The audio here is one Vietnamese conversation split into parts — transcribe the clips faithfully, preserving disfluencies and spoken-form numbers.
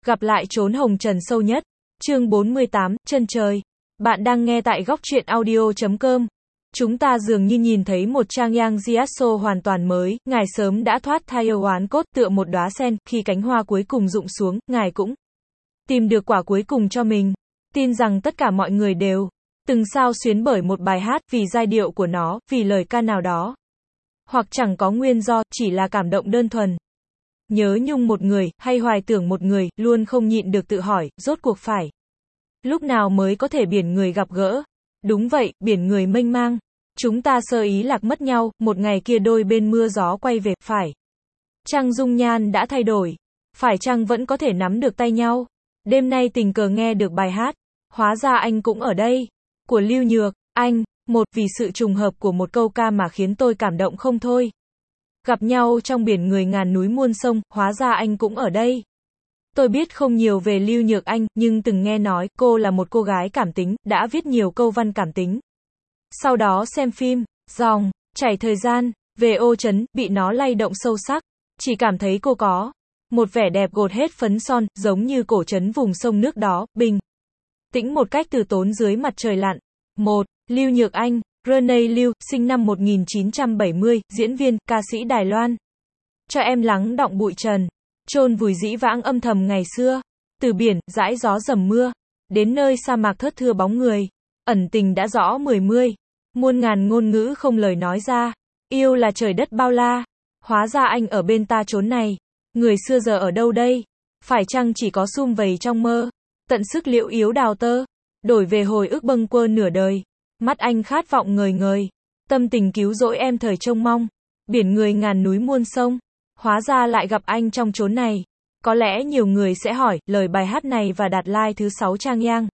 Gặp lại chốn hồng trần sâu nhất. Chương bốn mươi tám, chân trời. Bạn đang nghe tại góc truyện audio chấm com. Chúng ta dường như nhìn thấy một trang yang Giasso hoàn toàn mới, ngài sớm đã thoát thai yêu oán cốt tựa một đóa sen, khi cánh hoa cuối cùng rụng xuống, ngài cũng tìm được quả cuối cùng cho mình. Tin rằng tất cả mọi người đều từng sao xuyến bởi một bài hát, vì giai điệu của nó, vì lời ca nào đó. Hoặc chẳng có nguyên do, chỉ là cảm động đơn thuần. Nhớ nhung một người, hay hoài tưởng một người, luôn không nhịn được tự hỏi, rốt cuộc phải lúc nào mới có thể biển người gặp gỡ. Đúng vậy, biển người mênh mang. Chúng ta sơ ý lạc mất nhau, một ngày kia đôi bên mưa gió quay về, phải chăng dung nhan đã thay đổi? Phải chăng vẫn có thể nắm được tay nhau? Đêm nay tình cờ nghe được bài hát, hóa ra anh cũng ở đây, của Lưu Nhược, anh, một, vì sự trùng hợp của một câu ca mà khiến tôi cảm động không thôi. Gặp nhau trong biển người ngàn núi muôn sông, hóa ra anh cũng ở đây. Tôi biết không nhiều về Lưu Nhược Anh, nhưng từng nghe nói, cô là một cô gái cảm tính, đã viết nhiều câu văn cảm tính. Sau đó xem phim, Dòng, Chảy thời gian, về ô trấn, bị nó lay động sâu sắc. Chỉ cảm thấy cô có một vẻ đẹp gột hết phấn son, giống như cổ trấn vùng sông nước đó, bình tĩnh một cách từ tốn dưới mặt trời lặn. một. Lưu Nhược Anh, Rene Lưu, sinh năm một nghìn chín trăm bảy mươi, diễn viên, ca sĩ Đài Loan. Cho em lắng đọng bụi trần, chôn vùi dĩ vãng âm thầm ngày xưa. Từ biển, dãi gió dầm mưa, đến nơi sa mạc thớt thưa bóng người. Ẩn tình đã rõ mười mươi. Muôn ngàn ngôn ngữ không lời nói ra. Yêu là trời đất bao la. Hóa ra anh ở bên ta chốn này. Người xưa giờ ở đâu đây? Phải chăng chỉ có sum vầy trong mơ? Tận sức liễu yếu đào tơ. Đổi về hồi ức bâng quơ nửa đời. Mắt anh khát vọng ngời ngời. Tâm tình cứu rỗi em thời trông mong. Biển người ngàn núi muôn sông. Hóa ra lại gặp anh trong chốn này. Có lẽ nhiều người sẽ hỏi, lời bài hát này và Đạt Lai thứ sáu Trang Yang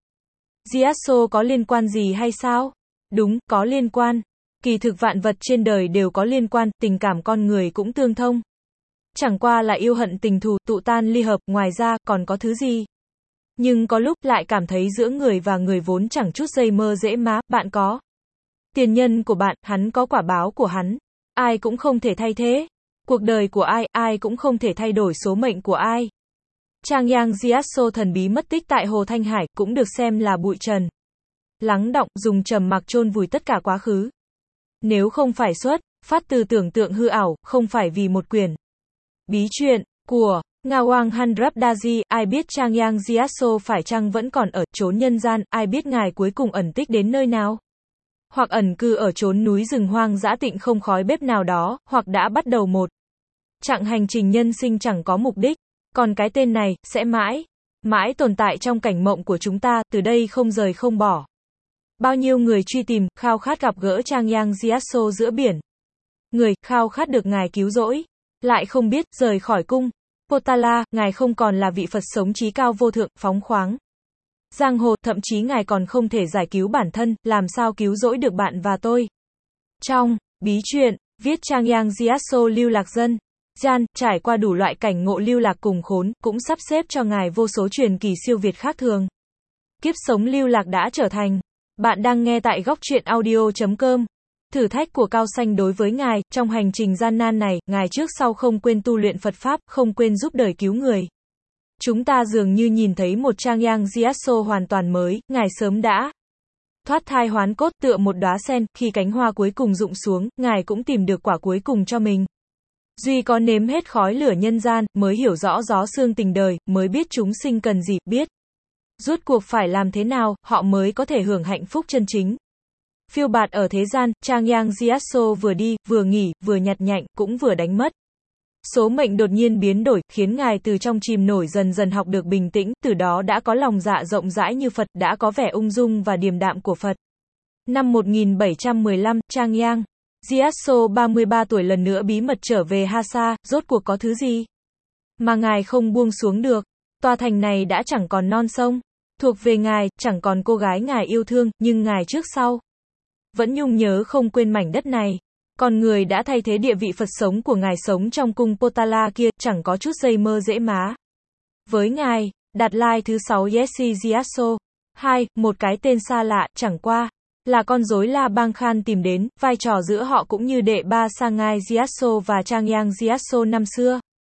Giasso có liên quan gì hay sao? Đúng, có liên quan. Kỳ thực vạn vật trên đời đều có liên quan, tình cảm con người cũng tương thông. Chẳng qua là yêu hận tình thù, tụ tan ly hợp, ngoài ra, còn có thứ gì? Nhưng có lúc lại cảm thấy giữa người và người vốn chẳng chút dây mơ dễ má, bạn có tiền nhân của bạn, hắn có quả báo của hắn. Ai cũng không thể thay thế. Cuộc đời của ai, ai cũng không thể thay đổi số mệnh của ai. Trang Yang Giasso thần bí mất tích tại Hồ Thanh Hải, cũng được xem là bụi trần lắng đọng, dùng trầm mặc chôn vùi tất cả quá khứ. Nếu không phải xuất phát từ tưởng tượng hư ảo, không phải vì một quyển bí truyện của Ngawang Hanrabdaji, ai biết Trang Yang Giasso phải chăng vẫn còn ở chốn nhân gian, ai biết ngài cuối cùng ẩn tích đến nơi nào? Hoặc ẩn cư ở chốn núi rừng hoang dã tịnh không khói bếp nào đó, hoặc đã bắt đầu một chặng hành trình nhân sinh chẳng có mục đích. Còn cái tên này, sẽ mãi, mãi tồn tại trong cảnh mộng của chúng ta, từ đây không rời không bỏ. Bao nhiêu người truy tìm, khao khát gặp gỡ Trang Yang Giasso giữa biển. Người, khao khát được ngài cứu rỗi. Lại không biết, rời khỏi cung Potala, ngài không còn là vị Phật sống trí cao vô thượng, phóng khoáng giang hồ, thậm chí ngài còn không thể giải cứu bản thân, làm sao cứu rỗi được bạn và tôi. Trong bí truyện, viết Trang Yang Giasso lưu lạc dân gian, trải qua đủ loại cảnh ngộ lưu lạc cùng khốn, cũng sắp xếp cho ngài vô số truyền kỳ siêu việt khác thường. Kiếp sống lưu lạc đã trở thành. Bạn đang nghe tại góc truyện audio chấm com. Thử thách của Cao Xanh đối với ngài, trong hành trình gian nan này, ngài trước sau không quên tu luyện Phật Pháp, không quên giúp đời cứu người. Chúng ta dường như nhìn thấy một Trang Yang Giasso hoàn toàn mới, ngài sớm đã thoát thai hoán cốt tựa một đóa sen, khi cánh hoa cuối cùng rụng xuống, ngài cũng tìm được quả cuối cùng cho mình. Duy có nếm hết khói lửa nhân gian, mới hiểu rõ gió sương tình đời, mới biết chúng sinh cần gì, biết rốt cuộc phải làm thế nào, họ mới có thể hưởng hạnh phúc chân chính. Phiêu bạt ở thế gian, Trang Yang Giasso vừa đi, vừa nghỉ, vừa nhặt nhạnh, cũng vừa đánh mất. Số mệnh đột nhiên biến đổi, khiến ngài từ trong chìm nổi dần dần học được bình tĩnh, từ đó đã có lòng dạ rộng rãi như Phật, đã có vẻ ung dung và điềm đạm của Phật. Năm một nghìn bảy trăm mười lăm, Trang Yang Giasso ba mươi ba tuổi lần nữa bí mật trở về Hasa, rốt cuộc có thứ gì mà ngài không buông xuống được. Tòa thành này đã chẳng còn non sông thuộc về ngài, chẳng còn cô gái ngài yêu thương, nhưng ngài trước sau vẫn nhung nhớ không quên mảnh đất này. Con người đã thay thế địa vị Phật sống của ngài sống trong cung Potala kia, chẳng có chút dây mơ dễ má. Với ngài, Đạt Lai thứ sáu Yessi Giasso. hai. Một cái tên xa lạ, chẳng qua là con rối La Bang Khan tìm đến, vai trò giữa họ cũng như đệ ba Sangai Giasso và Trang Yang Giasso năm xưa.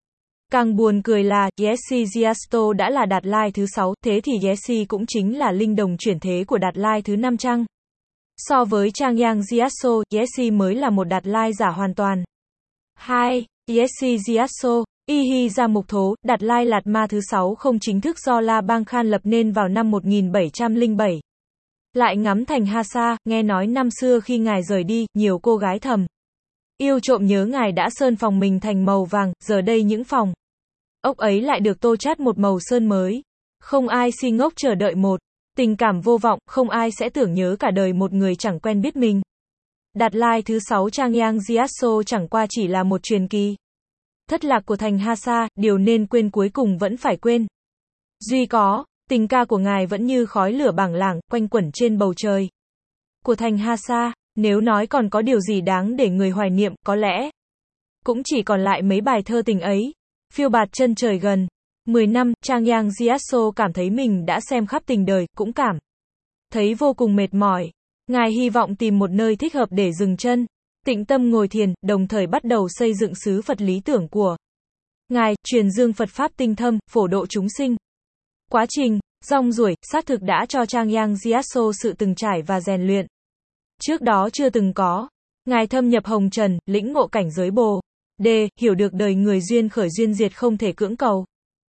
Càng buồn cười là, Jesse Giasto đã là Đạt Lai thứ sáu, thế thì Jesse cũng chính là linh đồng chuyển thế của Đạt Lai thứ năm chăng? So với Trang Yang Giasso, Jesse mới là một Đạt Lai giả hoàn toàn. hai. Jesse Giasso, Y Hi Ra Mục Thố, Đạt Lai Lạt Ma thứ sáu không chính thức do La Bang Khan lập nên vào năm một nghìn bảy trăm lẻ bảy. Lại ngắm thành Hasa, nghe nói năm xưa khi ngài rời đi, nhiều cô gái thầm yêu trộm nhớ ngài đã sơn phòng mình thành màu vàng, giờ đây những phòng ốc ấy lại được tô chát một màu sơn mới. Không ai si ngốc chờ đợi một tình cảm vô vọng, không ai sẽ tưởng nhớ cả đời một người chẳng quen biết mình. Đạt Lai thứ sáu Trang Yang Giasso chẳng qua chỉ là một truyền kỳ. Thất lạc của thành Hasa, điều nên quên cuối cùng vẫn phải quên. Duy có, tình ca của ngài vẫn như khói lửa bảng lảng, quanh quẩn trên bầu trời của thành Hasa. Nếu nói còn có điều gì đáng để người hoài niệm, có lẽ cũng chỉ còn lại mấy bài thơ tình ấy. Phiêu bạt chân trời gần mười năm, Trang Yang Giasso cảm thấy mình đã xem khắp tình đời, cũng cảm thấy vô cùng mệt mỏi. Ngài hy vọng tìm một nơi thích hợp để dừng chân, tĩnh tâm ngồi thiền, đồng thời bắt đầu xây dựng xứ Phật lý tưởng của ngài, truyền dương Phật Pháp tinh thâm, phổ độ chúng sinh. Quá trình rong ruổi, xác thực đã cho Trang Yang Giasso sự từng trải và rèn luyện trước đó chưa từng có. Ngài thâm nhập hồng trần, lĩnh ngộ cảnh giới Bồ Đề, hiểu được đời người duyên khởi duyên diệt không thể cưỡng cầu.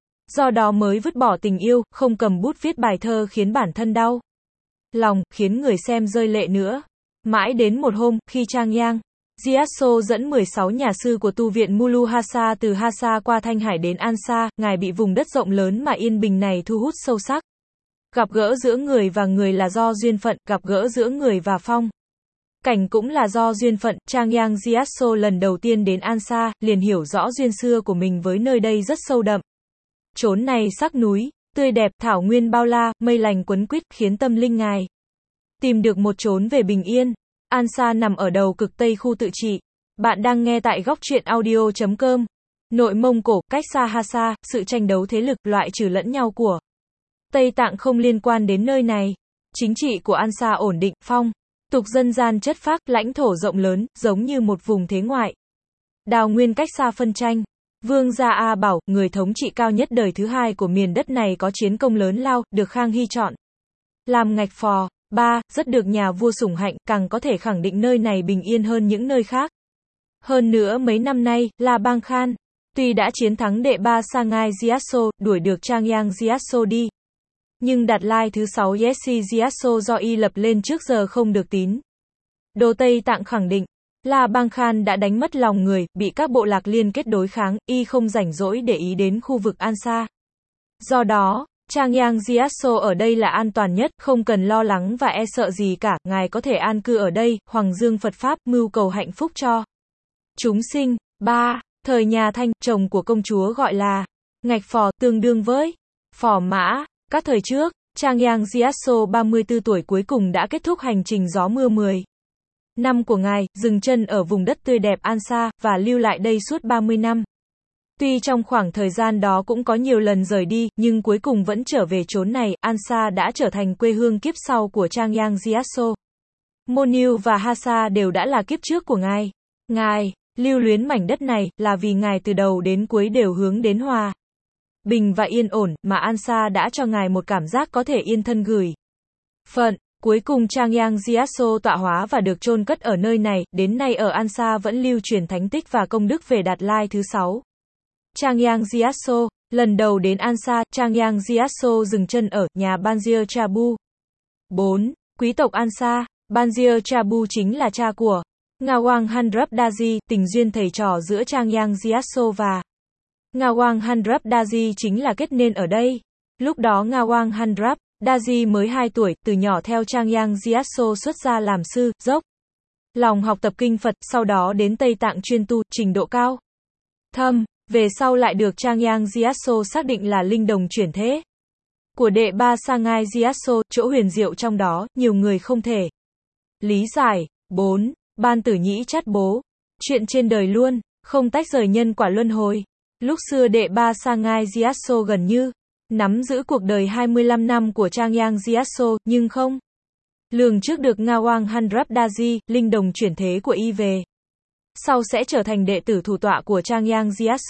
Do đó mới vứt bỏ tình yêu, không cầm bút viết bài thơ khiến bản thân đau lòng, khiến người xem rơi lệ nữa. Mãi đến một hôm, khi Trang Yang Giasso dẫn mười sáu nhà sư của tu viện Mulu Hasa từ Hasa qua Thanh Hải đến Ansa, ngài bị vùng đất rộng lớn mà yên bình này thu hút sâu sắc. Gặp gỡ giữa người và người là do duyên phận, gặp gỡ giữa người và phong cảnh cũng là do duyên phận. Trang Yang Giasso lần đầu tiên đến Ansa, liền hiểu rõ duyên xưa của mình với nơi đây rất sâu đậm. Chốn này sắc núi tươi đẹp, thảo nguyên bao la, mây lành quấn quýt, khiến tâm linh ngài tìm được một chốn về bình yên. Ansa nằm ở đầu cực tây khu tự trị. Bạn đang nghe tại góc truyện audio chấm com. Nội Mông Cổ, cách xa Hasa, sự tranh đấu thế lực, loại trừ lẫn nhau của Tây Tạng không liên quan đến nơi này. Chính trị của Ansa ổn định, phong tục dân gian chất phác, lãnh thổ rộng lớn, giống như một vùng thế ngoại đào nguyên cách xa phân tranh. Vương gia A Bảo, người thống trị cao nhất đời thứ hai của miền đất này có chiến công lớn lao, được Khang Hy chọn làm ngạch phò. ba. Rất được nhà vua sủng hạnh, càng có thể khẳng định nơi này bình yên hơn những nơi khác. Hơn nữa mấy năm nay, La Bang Khan tuy đã chiến thắng đệ ba Sangai Giasso, đuổi được Trang Yang Giasso đi, nhưng Đạt Lai thứ sáu Jesse Giasso do y lập lên trước giờ không được tín đồ Tây Tạng khẳng định. La Bang Khan đã đánh mất lòng người, bị các bộ lạc liên kết đối kháng, y không rảnh rỗi để ý đến khu vực Ansa. Do đó, Trang Yang Giasso ở đây là an toàn nhất, không cần lo lắng và e sợ gì cả, ngài có thể an cư ở đây, hoàng dương Phật Pháp, mưu cầu hạnh phúc cho chúng sinh. ba. Thời nhà Thanh, chồng của công chúa gọi là ngạch phò, tương đương với phò mã. Các thời trước, Trang Yang Giasso ba mươi tư tuổi cuối cùng đã kết thúc hành trình gió mưa mười năm của ngài, dừng chân ở vùng đất tươi đẹp Ansa, và lưu lại đây suốt ba mươi năm. Tuy trong khoảng thời gian đó cũng có nhiều lần rời đi, nhưng cuối cùng vẫn trở về chốn này. Ansa đã trở thành quê hương kiếp sau của Trang Yang Giasso. Monil và Hasa đều đã là kiếp trước của ngài. Ngài lưu luyến mảnh đất này, là vì ngài từ đầu đến cuối đều hướng đến hòa bình và yên ổn, mà Ansa đã cho ngài một cảm giác có thể yên thân gửi phận. Cuối cùng Trang Yang Giasso tọa hóa và được chôn cất ở nơi này, đến nay ở Ansa vẫn lưu truyền thánh tích và công đức về Đạt Lai thứ sáu. Trang Yang Giasso, lần đầu đến Ansa, Trang Yang Giasso dừng chân ở nhà Banjir Chabu. bốn. Quý tộc Ansa. Banjir Chabu chính là cha của Ngawang Handrup Daji, tình duyên thầy trò giữa Trang Yang Giasso và Ngawang Handrup Daji chính là kết nên ở đây. Lúc đó Ngawang Handrup Daji mới hai tuổi, từ nhỏ theo Trang Yang Giasso xuất gia làm sư, dốc lòng học tập kinh Phật, sau đó đến Tây Tạng chuyên tu, trình độ cao thâm, về sau lại được Trang Yang Giasso xác định là linh đồng chuyển thế của đệ ba Sangai Giasso. Chỗ huyền diệu trong đó, nhiều người không thể lý giải. bốn. Ban tử nhĩ chát bố. Chuyện trên đời luôn, không tách rời nhân quả luân hồi. Lúc xưa đệ ba Sangai Giasso gần như nắm giữ cuộc đời hai mươi lăm năm của Trang Yang Giasso, nhưng không lường trước được Ngawang Handrup Daji, linh đồng chuyển thế của y về sau sẽ trở thành đệ tử thủ tọa của Trang Yang Giasso.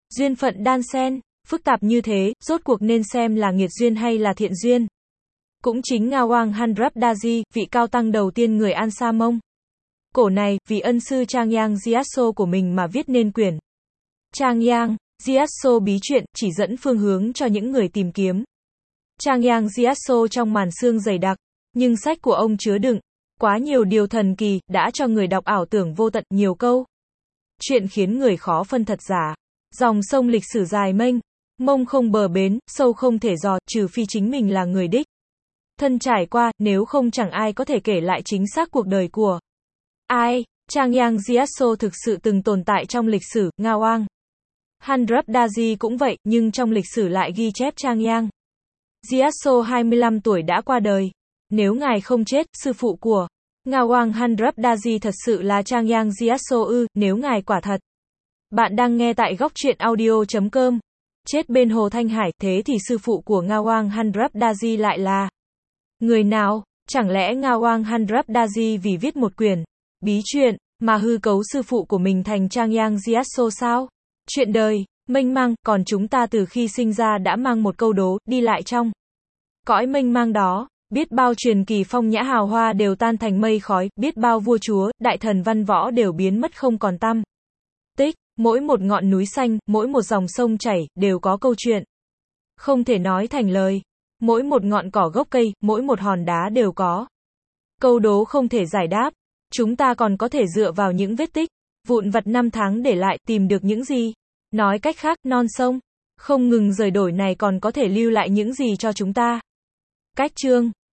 Duyên phận đan xen, phức tạp như thế, rốt cuộc nên xem là nghiệt duyên hay là thiện duyên. Cũng chính Ngawang Handrapdaji, vị cao tăng đầu tiên người An Sa Mông. Cổ này, vì ân sư Changyang Gyatso của mình mà viết nên quyển Changyang Gyatso bí truyện, chỉ dẫn phương hướng cho những người tìm kiếm. Changyang Gyatso trong màn sương dày đặc, nhưng sách của ông chứa đựng quá nhiều điều thần kỳ, đã cho người đọc ảo tưởng vô tận nhiều câu chuyện khiến người khó phân thật giả. Dòng sông lịch sử dài mênh mông không bờ bến, sâu không thể dò, trừ phi chính mình là người đích thân trải qua, nếu không chẳng ai có thể kể lại chính xác cuộc đời của ai. Changyang Gyatso thực sự từng tồn tại trong lịch sử. Ngawang Handrapdaji cũng vậy, nhưng trong lịch sử lại ghi chép Changyang Gyatso hai mươi lăm tuổi đã qua đời. Nếu ngài không chết, sư phụ của Ngawang Handrapdaji thật sự là Changyang Gyatso ư? Nếu ngài quả thật. Bạn đang nghe tại góc truyện audio chấm com. Chết bên hồ Thanh Hải, thế thì sư phụ của Ngawang Handrapdaji lại là người nào? Chẳng lẽ Ngawang Handrapdaji vì viết một quyển bí truyện mà hư cấu sư phụ của mình thành Changyang Gyatso sao? Chuyện đời mênh mang, còn chúng ta từ khi sinh ra đã mang một câu đố, đi lại trong cõi mênh mang đó, biết bao truyền kỳ phong nhã hào hoa đều tan thành mây khói, biết bao vua chúa, đại thần văn võ đều biến mất không còn tăm tích. Mỗi một ngọn núi xanh, mỗi một dòng sông chảy, đều có câu chuyện không thể nói thành lời. Mỗi một ngọn cỏ gốc cây, mỗi một hòn đá đều có câu đố không thể giải đáp. Chúng ta còn có thể dựa vào những vết tích vụn vặt năm tháng để lại, tìm được những gì? Nói cách khác, non sông không ngừng rời đổi này còn có thể lưu lại những gì cho chúng ta? Cách chương